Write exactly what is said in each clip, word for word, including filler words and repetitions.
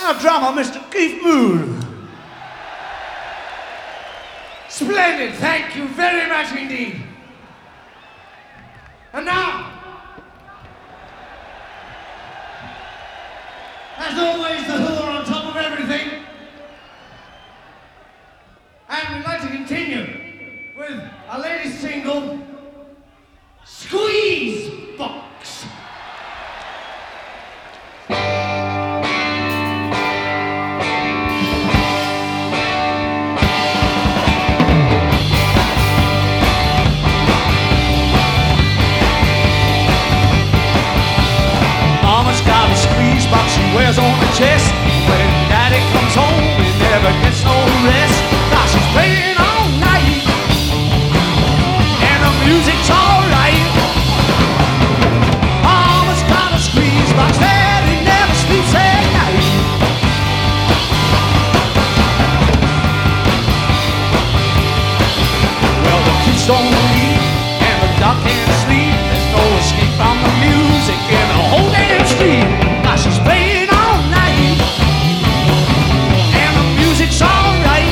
our drummer, Mister Keith Moon. Splendid, thank you very much indeed. And now, as always, the Who are on top of everything. And we'd like to continue with our latest single, Squeeze Box. Mama's got a squeeze box she wears on her chest. When daddy comes home, he never gets no rest. Now she's playing all night, and the music's alright. Mama's got a squeeze box, daddy never sleeps at night. Well, the kids don't eat, and the dog can't sleep. There's no escape from the music in the whole damn street. Now she's playing all night, and the music's alright.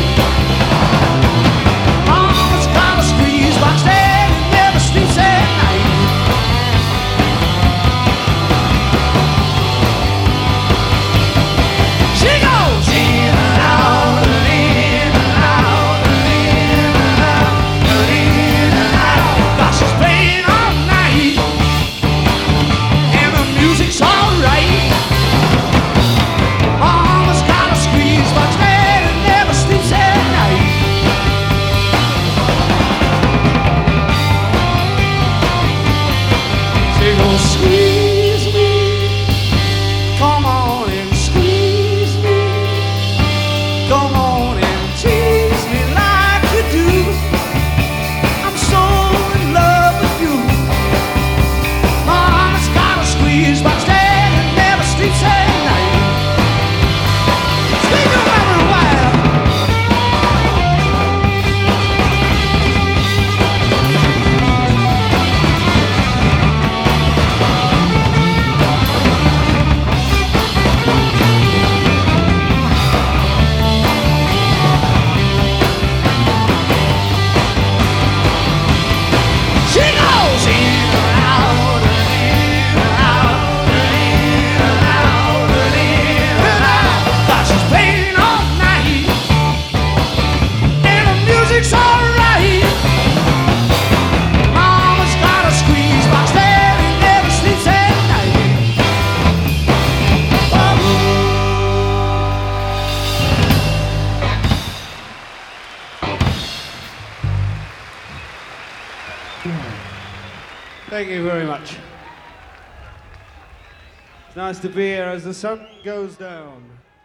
Mama's got a squeeze box, daddy never sleeps at night. She goes in and out, and in and out, and in and out, and in and out. Now she's playing all night, and the music's alright. Mama's got a squeeze box, daddy never sleeps at night. She goes, squeeze me, come on and squeeze me, come on and tease me like you do. I'm so in love with you. Mama's got a squeeze box, daddy never sleeps at night. Squeeze your mama wild. She goes in and out, and in and out, and in and out, and in and out. Now she's playing all night, and the music's alright. Mama's got a squeeze box, daddy never sleeps at night. Thank you very much. It's nice to be here as the sun goes down.